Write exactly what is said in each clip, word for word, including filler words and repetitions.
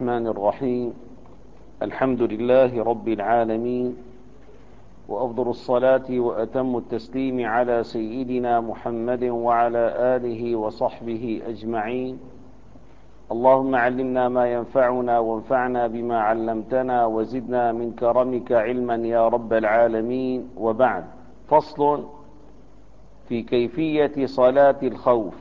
الرحمن الرحيم. الحمد لله رب العالمين، وأفضل الصلاة وأتم التسليم على سيدنا محمد وعلى آله وصحبه أجمعين. اللهم علمنا ما ينفعنا وانفعنا بما علمتنا وزدنا من كرمك علما يا رب العالمين. وبعد، فصل في كيفية صلاة الخوف،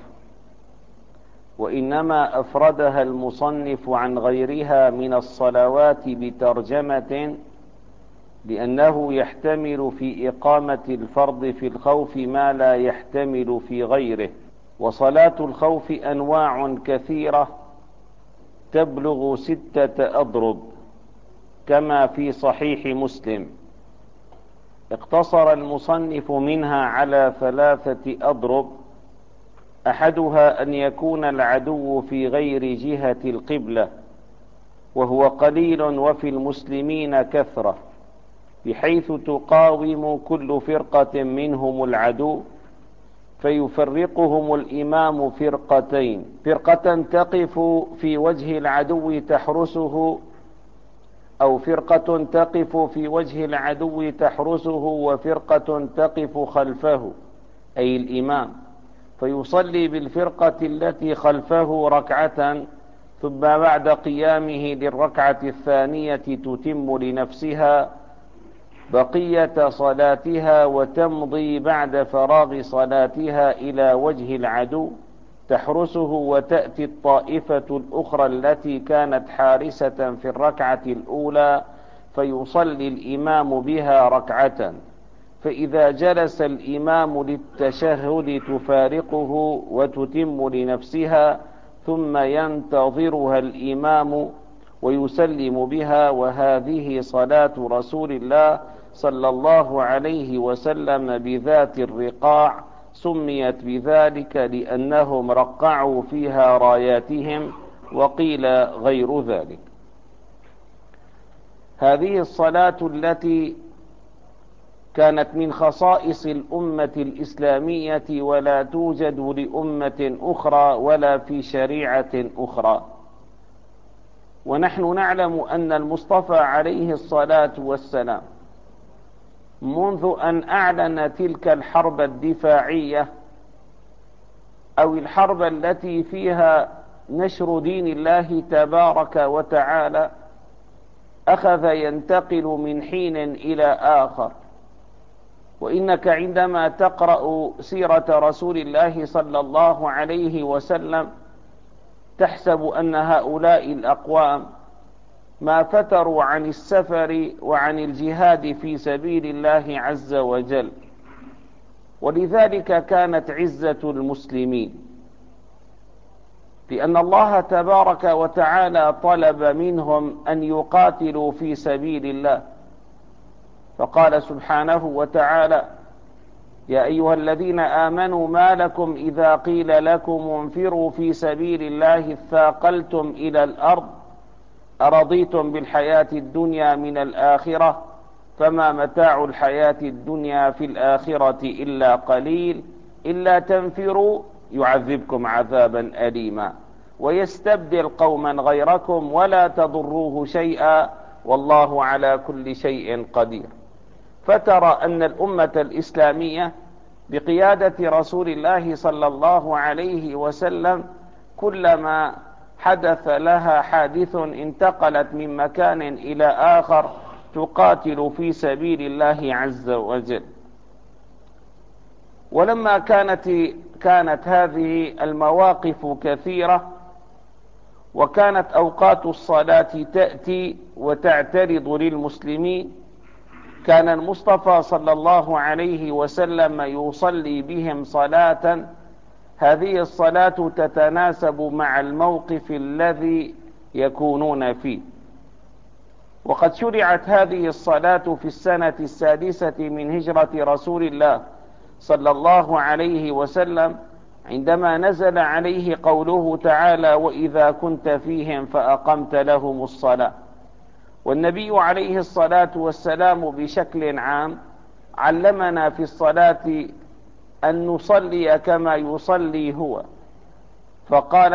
وإنما أفردها المصنف عن غيرها من الصلوات بترجمة، لأنه يحتمل في إقامة الفرض في الخوف ما لا يحتمل في غيره. وصلاة الخوف أنواع كثيرة تبلغ ستة أضرب كما في صحيح مسلم. اقتصر المصنف منها على ثلاثة أضرب: أحدها أن يكون العدو في غير جهة القبلة، وهو قليل وفي المسلمين كثرة، بحيث تقاوم كل فرقة منهم العدو، فيفرقهم الإمام فرقتين: فرقة تقف في وجه العدو تحرسه، أو فرقة تقف في وجه العدو تحرسه وفرقة تقف خلفه، أي الإمام، فيصلي بالفرقة التي خلفه ركعة، ثم بعد قيامه للركعة الثانية تتم لنفسها بقية صلاتها، وتمضي بعد فراغ صلاتها إلى وجه العدو تحرسه، وتأتي الطائفة الأخرى التي كانت حارسة في الركعة الأولى فيصلي الإمام بها ركعة، فإذا جلس الإمام للتشهد تفارقه وتتم لنفسها، ثم ينتظرها الإمام ويسلم بها. وهذه صلاة رسول الله صلى الله عليه وسلم بذات الرقاع، سميت بذلك لأنهم رقعوا فيها راياتهم، وقيل غير ذلك. هذه الصلاة التي كانت من خصائص الأمة الإسلامية، ولا توجد لأمة أخرى ولا في شريعة أخرى. ونحن نعلم أن المصطفى عليه الصلاة والسلام منذ أن أعلن تلك الحرب الدفاعية، أو الحرب التي فيها نشر دين الله تبارك وتعالى، أخذ ينتقل من حين إلى آخر. وإنك عندما تقرأ سيرة رسول الله صلى الله عليه وسلم تحسب أن هؤلاء الأقوام ما فتروا عن السفر وعن الجهاد في سبيل الله عز وجل، ولذلك كانت عزة المسلمين، لأن الله تبارك وتعالى طلب منهم أن يقاتلوا في سبيل الله، فقال سبحانه وتعالى: يا أيها الذين آمنوا ما لكم إذا قيل لكم انفروا في سبيل الله اثاقلتم إلى الأرض أرضيتم بالحياة الدنيا من الآخرة فما متاع الحياة الدنيا في الآخرة إلا قليل إلا تنفروا يعذبكم عذابا أليما ويستبدل قوما غيركم ولا تضروه شيئا والله على كل شيء قدير. فترى أن الأمة الإسلامية بقيادة رسول الله صلى الله عليه وسلم كلما حدث لها حادث انتقلت من مكان إلى آخر تقاتل في سبيل الله عز وجل. ولما كانت كانت هذه المواقف كثيرة، وكانت أوقات الصلاة تأتي وتعترض للمسلمين، كان المصطفى صلى الله عليه وسلم يصلي بهم صلاة، هذه الصلاة تتناسب مع الموقف الذي يكونون فيه. وقد شرعت هذه الصلاة في السنة السادسة من هجرة رسول الله صلى الله عليه وسلم، عندما نزل عليه قوله تعالى: وإذا كنت فيهم فأقمت لهم الصلاة. والنبي عليه الصلاة والسلام بشكل عام علمنا في الصلاة أن نصلي كما يصلي هو، فقال: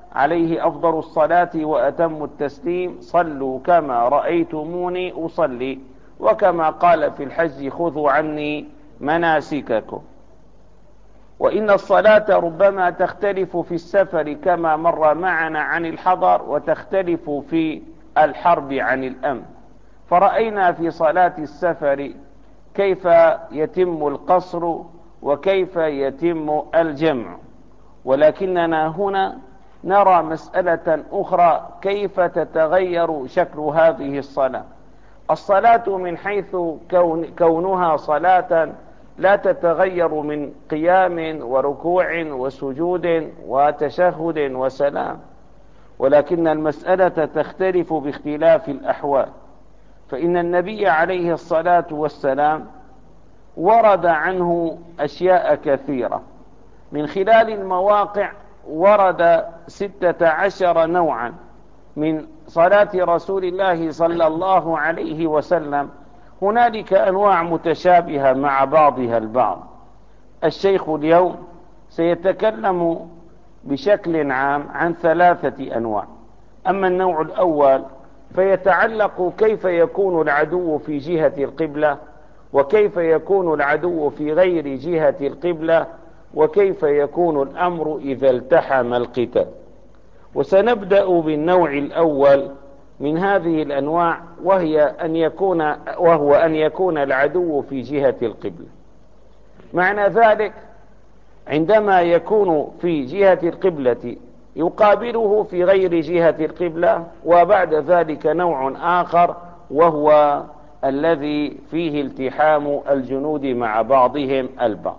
عليه أفضل الصلاة وأتم التسليم: صلوا كما رأيتموني أصلي، وكما قال في الحج: خذوا عني مناسككم. وإن الصلاة ربما تختلف في السفر كما مر معنا عن الحضر، وتختلف في الحرب عن الأمن. فرأينا في صلاة السفر كيف يتم القصر وكيف يتم الجمع، ولكننا هنا نرى مسألة أخرى: كيف تتغير شكل هذه الصلاة. الصلاة من حيث كون كونها صلاة لا تتغير من قيام وركوع وسجود وتشهد وسلام، ولكن المسألة تختلف باختلاف الأحوال. فإن النبي عليه الصلاة والسلام ورد عنه أشياء كثيرة، من خلال المواقع ورد ستة عشر نوعا من صلاة رسول الله صلى الله عليه وسلم. هنالك أنواع متشابهة مع بعضها البعض. الشيخ اليوم سيتكلم بشكل عام عن ثلاثة أنواع. أما النوع الأول فيتعلق كيف يكون العدو في جهة القبلة، وكيف يكون العدو في غير جهة القبلة، وكيف يكون الأمر إذا التحم القتال. وسنبدأ بالنوع الأول من هذه الأنواع، وهي أن يكون وهو أن يكون العدو في جهة القبلة. معنى ذلك عندما يكون في جهة القبلة يقابله في غير جهة القبلة. وبعد ذلك نوع آخر وهو الذي فيه التحام الجنود مع بعضهم البعض.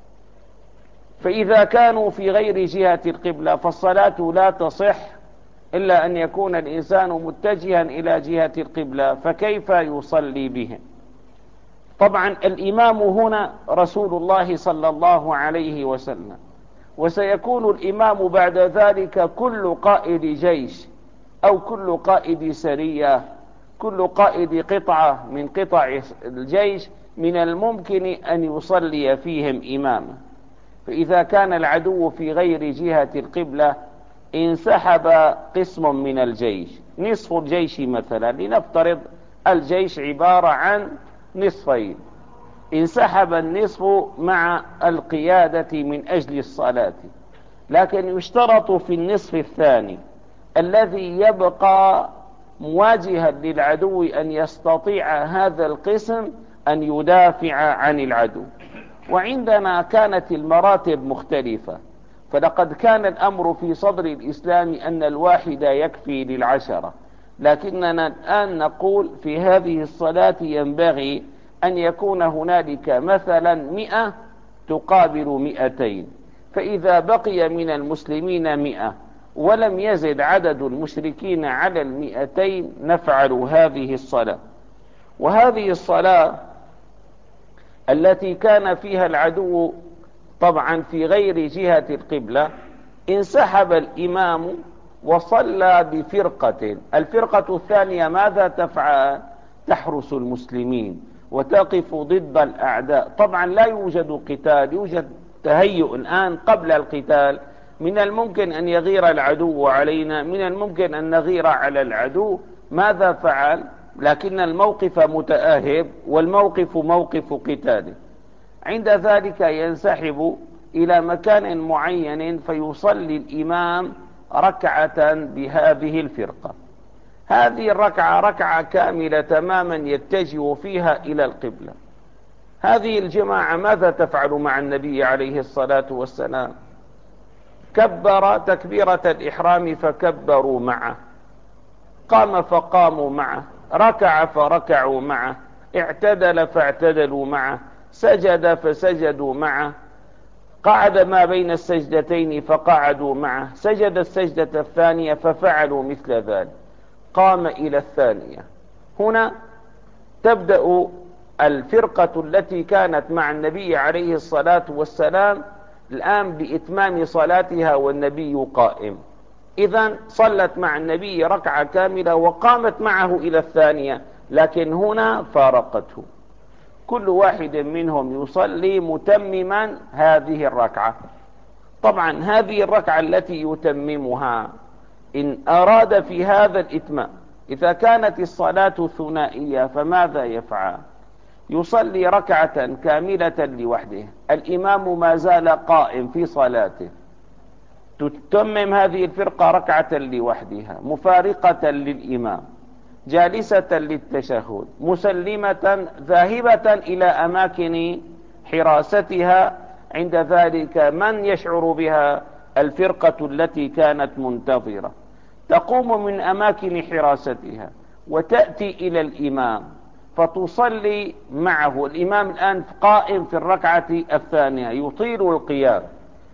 فإذا كانوا في غير جهة القبلة فالصلاة لا تصح إلا أن يكون الإنسان متجها إلى جهة القبلة، فكيف يصلي بهم؟ طبعا الإمام هنا رسول الله صلى الله عليه وسلم، وسيكون الإمام بعد ذلك كل قائد جيش أو كل قائد سرية، كل قائد قطعة من قطع الجيش من الممكن أن يصلي فيهم إماما. فإذا كان العدو في غير جهة القبلة انسحب قسم من الجيش، نصف الجيش مثلا، لنفترض الجيش عبارة عن نصفين، انسحب النصف مع القيادة من أجل الصلاة، لكن يشترط في النصف الثاني الذي يبقى مواجها للعدو أن يستطيع هذا القسم أن يدافع عن العدو. وعندنا كانت المراتب مختلفة، فلقد كان الأمر في صدر الإسلام أن الواحد يكفي للعشرة، لكننا الآن نقول في هذه الصلاة ينبغي أن يكون هنالك مثلا مئة تقابل مئتين، فإذا بقي من المسلمين مئة ولم يزد عدد المشركين على المئتين نفعل هذه الصلاة. وهذه الصلاة التي كان فيها العدو طبعا في غير جهة القبلة انسحب الإمام وصلى بفرقة. الفرقة الثانية ماذا تفعل؟ تحرس المسلمين وتقف ضد الأعداء. طبعا لا يوجد قتال، يوجد تهيؤ الآن قبل القتال. من الممكن أن يغير العدو علينا، من الممكن أن نغير على العدو. ماذا فعل؟ لكن الموقف متآهب والموقف موقف قتال. عند ذلك ينسحب إلى مكان معين فيصلي الإمام ركعة بهذه الفرقة. هذه الركعة ركعة كاملة تماما يتجه فيها إلى القبلة. هذه الجماعة ماذا تفعل مع النبي عليه الصلاة والسلام؟ كبر تكبيرة الإحرام فكبروا معه، قام فقاموا معه، ركع فركعوا معه، اعتدل فاعتدلوا معه، سجد فسجدوا معه، قعد ما بين السجدتين فقعدوا معه، سجد السجدة الثانية ففعلوا مثل ذلك، قام إلى الثانية. هنا تبدأ الفرقة التي كانت مع النبي عليه الصلاة والسلام الآن بإتمام صلاتها والنبي قائم. إذن صلت مع النبي ركعة كاملة وقامت معه إلى الثانية، لكن هنا فارقته. كل واحد منهم يصلي متمما هذه الركعة. طبعا هذه الركعة التي يتممها إن أراد في هذا الإتمام، إذا كانت الصلاة ثنائية فماذا يفعل؟ يصلي ركعة كاملة لوحده، الإمام ما زال قائم في صلاته، تتمم هذه الفرقة ركعة لوحدها مفارقة للإمام، جالسة للتشهد، مسلمة ذاهبة إلى أماكن حراستها. عند ذلك من يشعر بها؟ الفرقة التي كانت منتظرة، تقوم من أماكن حراستها وتأتي إلى الإمام فتصلي معه. الإمام الآن قائم في الركعة الثانية يطيل القيام،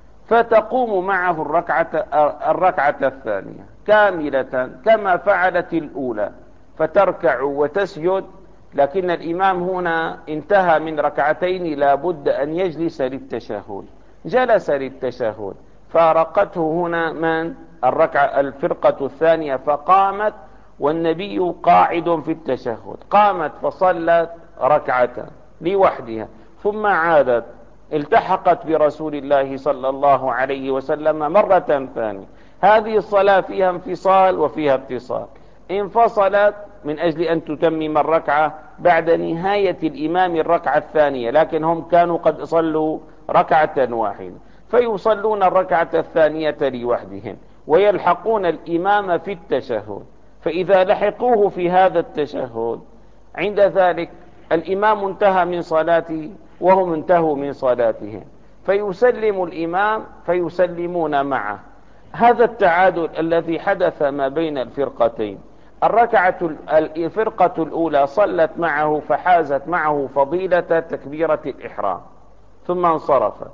فتقوم معه الركعة, الركعة الثانية كاملة كما فعلت الأولى، فتركع وتسجد. لكن الإمام هنا انتهى من ركعتين، لا بد أن يجلس للتشهد، جلس للتشهد، فارقته هنا من الركعة الفرقة الثانية فقامت والنبي قاعد في التشهد، قامت فصلت ركعة لوحدها ثم عادت التحقت برسول الله صلى الله عليه وسلم مرة ثانية. هذه الصلاة فيها انفصال وفيها اتصال. انفصلت من أجل أن تتمم الركعة بعد نهاية الإمام الركعة الثانية، لكن هم كانوا قد صلوا ركعة واحدة، فيصلون الركعة الثانية لوحدهم ويلحقون الإمام في التشهد. فإذا لحقوه في هذا التشهد عند ذلك الإمام انتهى من صلاته وهم انتهوا من صلاتهم، فيسلم الإمام فيسلمون معه. هذا التعادل الذي حدث ما بين الفرقتين. الركعة الفرقة الأولى صلت معه فحازت معه فضيلة تكبيرة الإحرام ثم انصرفت.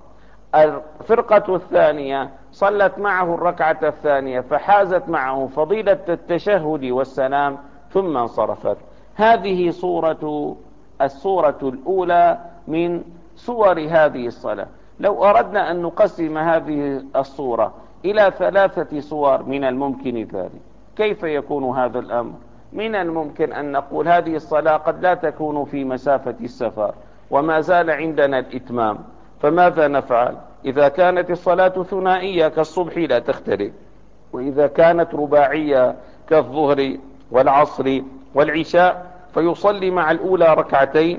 الفرقة الثانية صلت معه الركعة الثانية فحازت معه فضيلة التشهد والسلام ثم انصرفت. هذه صورة الصورة الأولى من صور هذه الصلاة. لو أردنا أن نقسم هذه الصورة إلى ثلاثة صور من الممكن ذلك. كيف يكون هذا الأمر؟ من الممكن أن نقول هذه الصلاة قد لا تكون في مسافة السفر وما زال عندنا الإتمام، فماذا نفعل؟ إذا كانت الصلاة ثنائية كالصبح لا تختلف، وإذا كانت رباعية كالظهر والعصر والعشاء فيصلي مع الأولى ركعتين،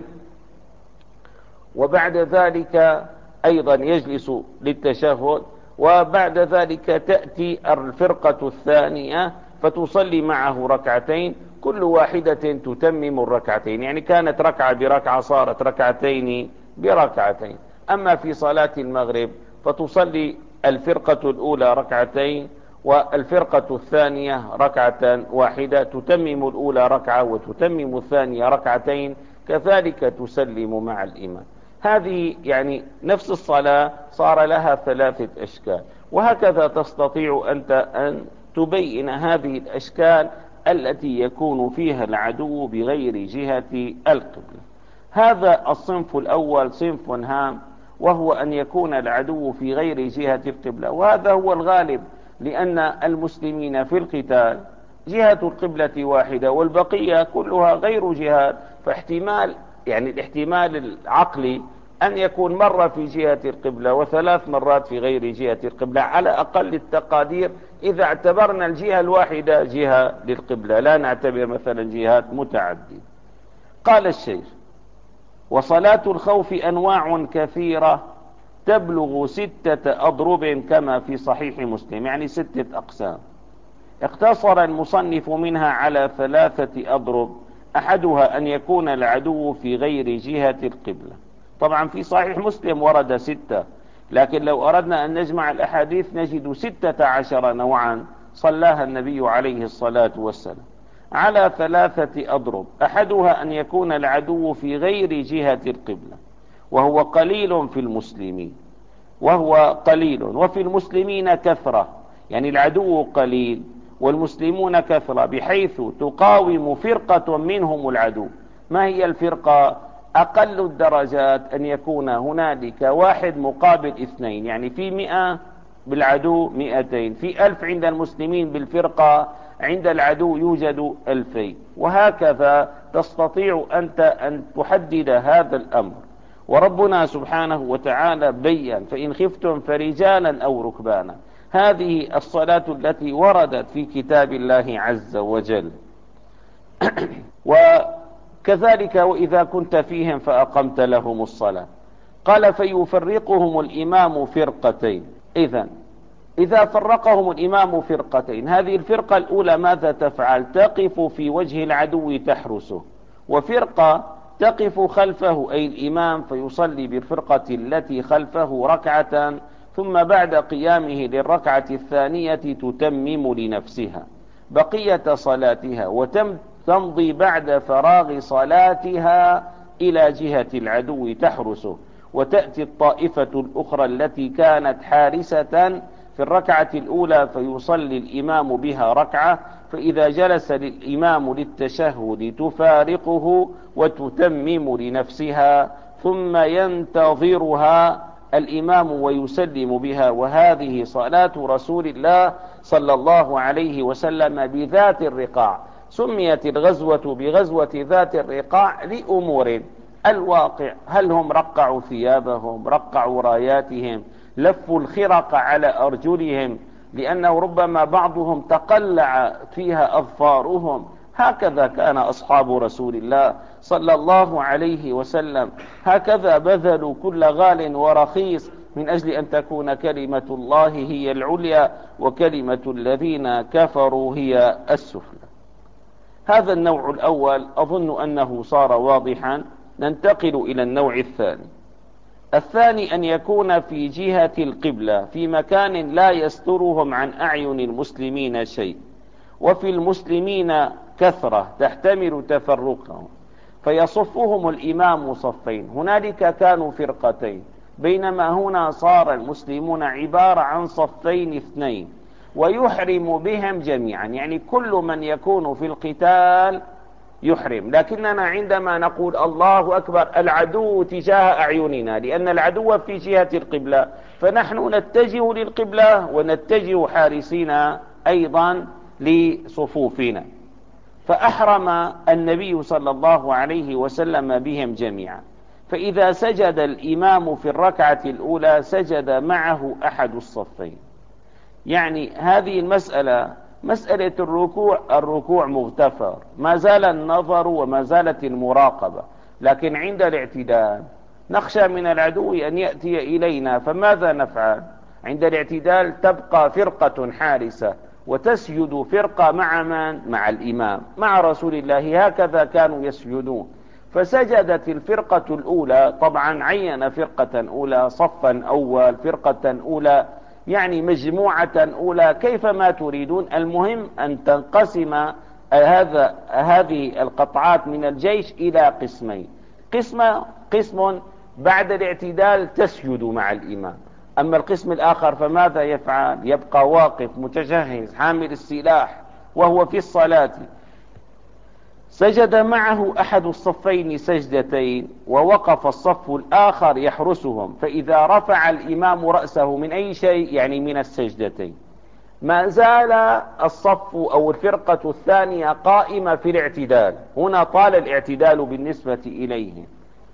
وبعد ذلك أيضا يجلس للتشهد، وبعد ذلك تأتي الفرقة الثانية فتصلي معه ركعتين، كل واحدة تتمم الركعتين، يعني كانت ركعة بركعة صارت ركعتين بركعتين. أما في صلاة المغرب فتصلي الفرقة الأولى ركعتين والفرقة الثانية ركعة واحدة، تتمم الأولى ركعة وتتمم الثانية ركعتين، كذلك تسلم مع الإمام. هذه يعني نفس الصلاة صار لها ثلاثة أشكال، وهكذا تستطيع أنت أن تبين هذه الأشكال التي يكون فيها العدو بغير جهة القبلة. هذا الصنف الأول صنف هام، وهو أن يكون العدو في غير جهة القبلة، وهذا هو الغالب، لأن المسلمين في القتال جهة القبلة واحدة والبقية كلها غير جهات، فاحتمال يعني الاحتمال العقلي أن يكون مرة في جهة القبلة وثلاث مرات في غير جهة القبلة على أقل التقادير، إذا اعتبرنا الجهة الواحدة جهة للقبلة، لا نعتبر مثلا جهات متعددة. قال الشيخ: وصلاة الخوف أنواع كثيرة تبلغ ستة أضرب كما في صحيح مسلم، يعني ستة أقسام. اقتصر المصنف منها على ثلاثة أضرب، أحدها أن يكون العدو في غير جهة القبلة. طبعا في صحيح مسلم ورد ستة، لكن لو أردنا أن نجمع الأحاديث نجد ستة عشر نوعا صلاها النبي عليه الصلاة والسلام على ثلاثة أضرب. أحدها أن يكون العدو في غير جهة القبلة، وهو قليل في المسلمين، وهو قليل وفي المسلمين كثرة، يعني العدو قليل والمسلمون كثرة، بحيث تقاوم فرقة منهم العدو. ما هي الفرقة؟ أقل الدرجات أن يكون هنالك واحد مقابل اثنين، يعني في مئة بالعدو مئتين، في ألف عند المسلمين بالفرقة، عند العدو يوجد ألفين، وهكذا تستطيع أنت أن تحدد هذا الأمر. وربنا سبحانه وتعالى بيّن: فإن خفتم فرجالا أو ركبانا. هذه الصلاة التي وردت في كتاب الله عز وجل. وكذلك وإذا كنت فيهم فأقمت لهم الصلاة. قال فيفرقهم الإمام فرقتين. إذن إذا فرقهم الإمام فرقتين، هذه الفرقة الأولى ماذا تفعل؟ تقف في وجه العدو تحرسه، وفرقة تقف خلفه أي الإمام فيصلي بالفرقة التي خلفه ركعة، ثم بعد قيامه للركعة الثانية تتمم لنفسها بقية صلاتها، وتمضي بعد فراغ صلاتها إلى جهة العدو تحرسه، وتأتي الطائفة الأخرى التي كانت حارسة في الركعة الأولى فيصلي الإمام بها ركعة، فإذا جلس الإمام للتشهد تفارقه وتتمم لنفسها، ثم ينتظرها الإمام ويسلم بها. وهذه صلاة رسول الله صلى الله عليه وسلم بذات الرقاع. سميت الغزوة بغزوة ذات الرقاع لأمور: الواقع، هل هم رقعوا ثيابهم، رقعوا راياتهم، لفوا الخرق على أرجلهم لأنه ربما بعضهم تقلع فيها أظفارهم. هكذا كان أصحاب رسول الله صلى الله عليه وسلم، هكذا بذلوا كل غال ورخيص من أجل أن تكون كلمة الله هي العليا وكلمة الذين كفروا هي السفلى. هذا النوع الأول أظن أنه صار واضحا. ننتقل إلى النوع الثاني. الثاني أن يكون في جهة القبلة في مكان لا يسترهم عن أعين المسلمين شيء، وفي المسلمين كثرة تحتمل تفرقهم، فيصفهم الإمام صفين. هنالك كانوا فرقتين، بينما هنا صار المسلمون عبارة عن صفين اثنين، ويحرم بهم جميعا، يعني كل من يكون في القتال يحرم. لكننا عندما نقول الله أكبر العدو تجاه أعيننا، لأن العدو في جهة القبلة، فنحن نتجه للقبلة ونتجه حارسين أيضا لصفوفنا. فأحرم النبي صلى الله عليه وسلم بهم جميعا. فإذا سجد الإمام في الركعة الأولى سجد معه أحد الصفين. يعني هذه المسألة مسألة الركوع، الركوع مغتفر، ما زال النظر وما زالت المراقبة، لكن عند الاعتدال نخشى من العدو أن يأتي إلينا، فماذا نفعل؟ عند الاعتدال تبقى فرقة حارسة وتسجد فرقة مع من؟ مع الإمام، مع رسول الله. هكذا كانوا يسجدون. فسجدت الفرقة الأولى، طبعا عين فرقة أولى، صفا أول، فرقة أولى، يعني مجموعة أولى، كيفما تريدون، المهم أن تنقسم هذا هذه القطعات من الجيش إلى قسمين. قسم قسم بعد الاعتدال تسجد مع الإمام، أما القسم الآخر فماذا يفعل؟ يبقى واقف متجهز حامل السلاح وهو في الصلاة. سجد معه أحد الصفين سجدتين، ووقف الصف الآخر يحرسهم، فإذا رفع الإمام رأسه من أي شيء، يعني من السجدتين، ما زال الصف أو الفرقة الثانية قائمة في الاعتدال. هنا طال الاعتدال بالنسبة إليهم.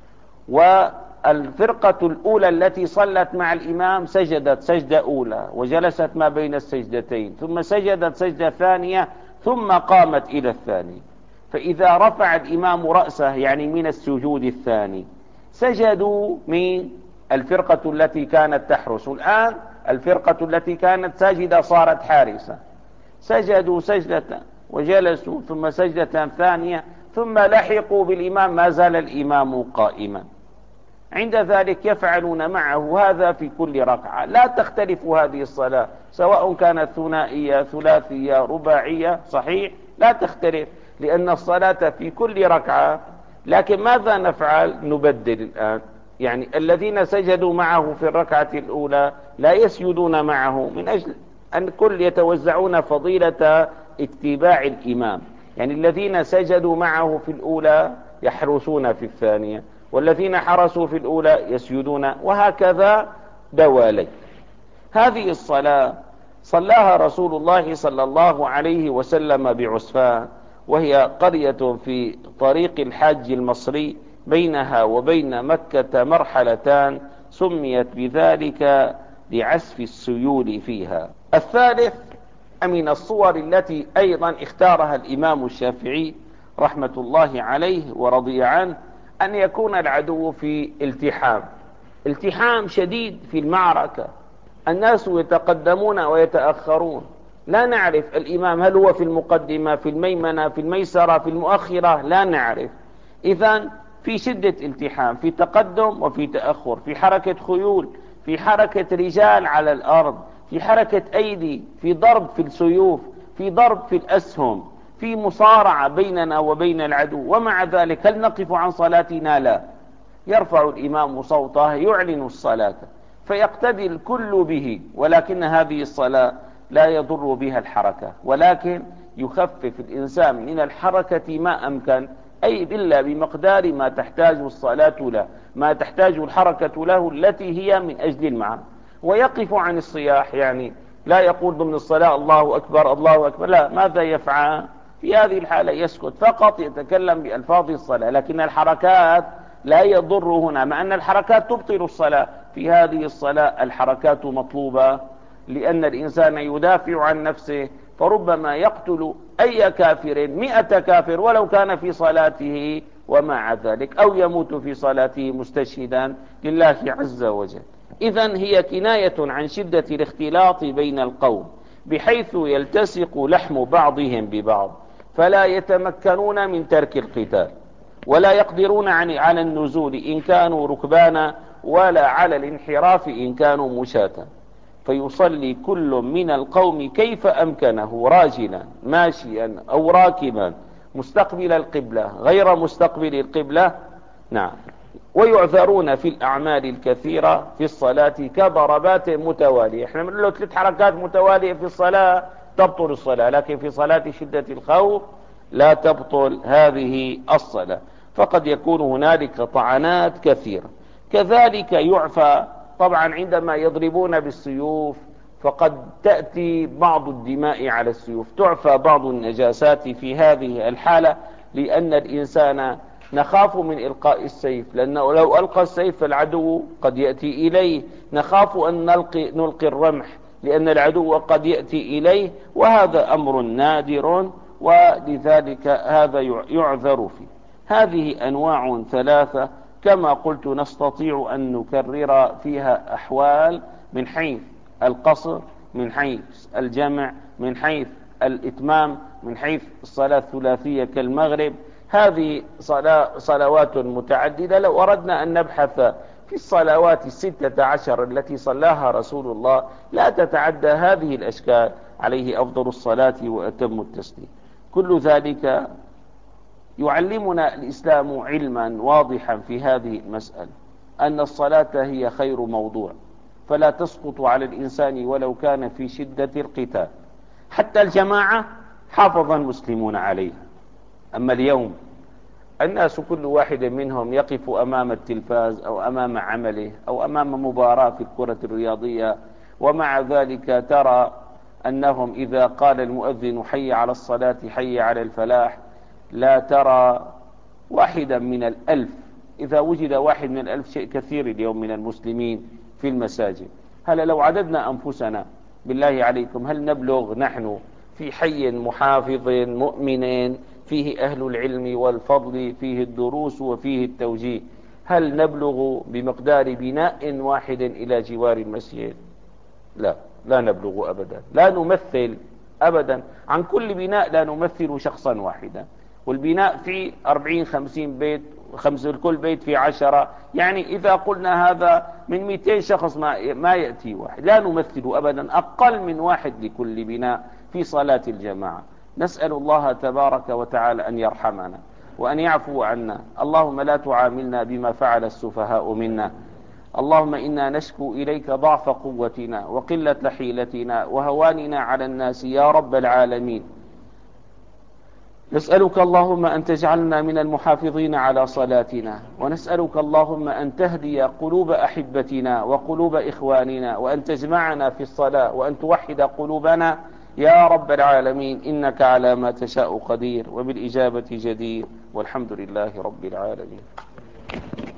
والفرقة الأولى التي صلت مع الإمام سجدت سجدة أولى وجلست ما بين السجدتين، ثم سجدت سجدة ثانية، ثم قامت إلى الثاني. فإذا رفع الإمام رأسه يعني من السجود الثاني، سجدوا من الفرقة التي كانت تحرس. الآن الفرقة التي كانت ساجدة صارت حارسة، سجدوا سجدة وجلسوا، ثم سجدة ثانية، ثم لحقوا بالإمام ما زال الإمام قائما. عند ذلك يفعلون معه هذا في كل ركعة. لا تختلف هذه الصلاة سواء كانت ثنائية، ثلاثية، رباعية، صحيح لا تختلف، لأن الصلاة في كل ركعة. لكن ماذا نفعل؟ نبدل الآن، يعني الذين سجدوا معه في الركعة الأولى لا يسجدون معه، من أجل أن كل يتوزعون فضيلة اتباع الإمام. يعني الذين سجدوا معه في الأولى يحرسون في الثانية، والذين حرسوا في الأولى يسجدون، وهكذا دوالي. هذه الصلاة صلاها رسول الله صلى الله عليه وسلم بعسفان، وهي قرية في طريق الحاج المصري، بينها وبين مكة مرحلتان، سميت بذلك لعسف السيول فيها. الثالث من الصور التي أيضا اختارها الإمام الشافعي رحمة الله عليه ورضي عنه أن يكون العدو في التحام، التحام شديد في المعركة، الناس يتقدمون ويتأخرون، لا نعرف الإمام هل هو في المقدمة في الميمنة في الميسرة في المؤخرة، لا نعرف. إذن في شدة التحام، في تقدم وفي تأخر، في حركة خيول، في حركة رجال على الأرض، في حركة أيدي، في ضرب في السيوف، في ضرب في الأسهم، في مصارعة بيننا وبين العدو. ومع ذلك هل نقف عن صلاتنا؟ لا، يرفع الإمام صوته يعلن الصلاة فيقتدي الكل به، ولكن هذه الصلاة لا يضر بها الحركة، ولكن يخفف الإنسان من الحركة ما أمكن، أي إلا بمقدار ما تحتاج الصلاة له، ما تحتاج الحركة له التي هي من أجل المعنى. ويقف عن الصياح، يعني لا يقول ضمن الصلاة الله أكبر الله أكبر، لا، ماذا يفعل في هذه الحالة؟ يسكت فقط، يتكلم بألفاظ الصلاة، لكن الحركات لا يضر هنا، مع أن الحركات تبطل الصلاة. في هذه الصلاة الحركات مطلوبة، لأن الإنسان يدافع عن نفسه، فربما يقتل أي كافر مئة كافر ولو كان في صلاته ومع ذلك، أو يموت في صلاته مستشهدا لله عز وجل. إذن هي كناية عن شدة الاختلاط بين القوم، بحيث يلتصق لحم بعضهم ببعض، فلا يتمكنون من ترك القتال، ولا يقدرون على النزول إن كانوا ركبانا، ولا على الانحراف إن كانوا مشاة. فيصلي كل من القوم كيف أمكنه، راجلا ماشيا أو راكبا، مستقبل القبلة غير مستقبل القبلة. نعم. ويعذرون في الأعمال الكثيرة في الصلاة كضربات متوالية. احنا بنقول له ثلاث حركات متوالية في الصلاة تبطل الصلاة، لكن في صلاة شدة الخوف لا تبطل هذه الصلاة، فقد يكون هنالك طعنات كثيرة. كذلك يعفى طبعا عندما يضربون بالسيوف، فقد تأتي بعض الدماء على السيوف، تعفى بعض النجاسات في هذه الحالة، لأن الإنسان نخاف من إلقاء السيف، لأنه لو ألقى السيف فالعدو قد يأتي إليه، نخاف أن نلقي, نلقي الرمح لأن العدو قد يأتي إليه، وهذا أمر نادر، ولذلك هذا يعذر فيه. هذه أنواع ثلاثة كما قلت، نستطيع أن نكرر فيها أحوال من حيث القصر، من حيث الجمع، من حيث الإتمام، من حيث الصلاة الثلاثية كالمغرب. هذه صلوات متعددة. لو أردنا أن نبحث في الصلوات الستة عشر التي صلاها رسول الله لا تتعدى هذه الأشكال، عليه أفضل الصلاة وأتم التسليم. كل ذلك يعلمنا الإسلام علما واضحا في هذه المسألة، أن الصلاة هي خير موضوع، فلا تسقط على الإنسان ولو كان في شدة القتال. حتى الجماعة حافظ المسلمون عليها. أما اليوم الناس كل واحد منهم يقف أمام التلفاز أو أمام عمله أو أمام مباراة في الكرة الرياضية، ومع ذلك ترى أنهم إذا قال المؤذن حي على الصلاة حي على الفلاح لا ترى واحدا من الألف. إذا وجد واحد من الألف شيء كثير اليوم من المسلمين في المساجد. هل لو عددنا أنفسنا بالله عليكم هل نبلغ نحن في حي محافظ مؤمن فيه أهل العلم والفضل، فيه الدروس وفيه التوجيه، هل نبلغ بمقدار بناء واحد إلى جوار المسجد؟ لا، لا نبلغ أبدا. لا نمثل أبدا عن كل بناء، لا نمثل شخصا واحدا، والبناء في أربعين خمسين بيت، خمس الكل بيت في عشرة، يعني إذا قلنا هذا من مئتين شخص ما, ما يأتي واحد. لا نمثل أبدا أقل من واحد لكل بناء في صلاة الجماعة. نسأل الله تبارك وتعالى أن يرحمنا وأن يعفو عنا. اللهم لا تعاملنا بما فعل السفهاء منا. اللهم إنا نشكو إليك ضعف قوتنا وقلة حيلتنا وهواننا على الناس يا رب العالمين. نسألك اللهم أن تجعلنا من المحافظين على صلاتنا، ونسألك اللهم أن تهدي قلوب أحبتنا وقلوب إخواننا، وأن تجمعنا في الصلاة، وأن توحد قلوبنا يا رب العالمين. إنك على ما تشاء قدير، وبالإجابة جدير، والحمد لله رب العالمين.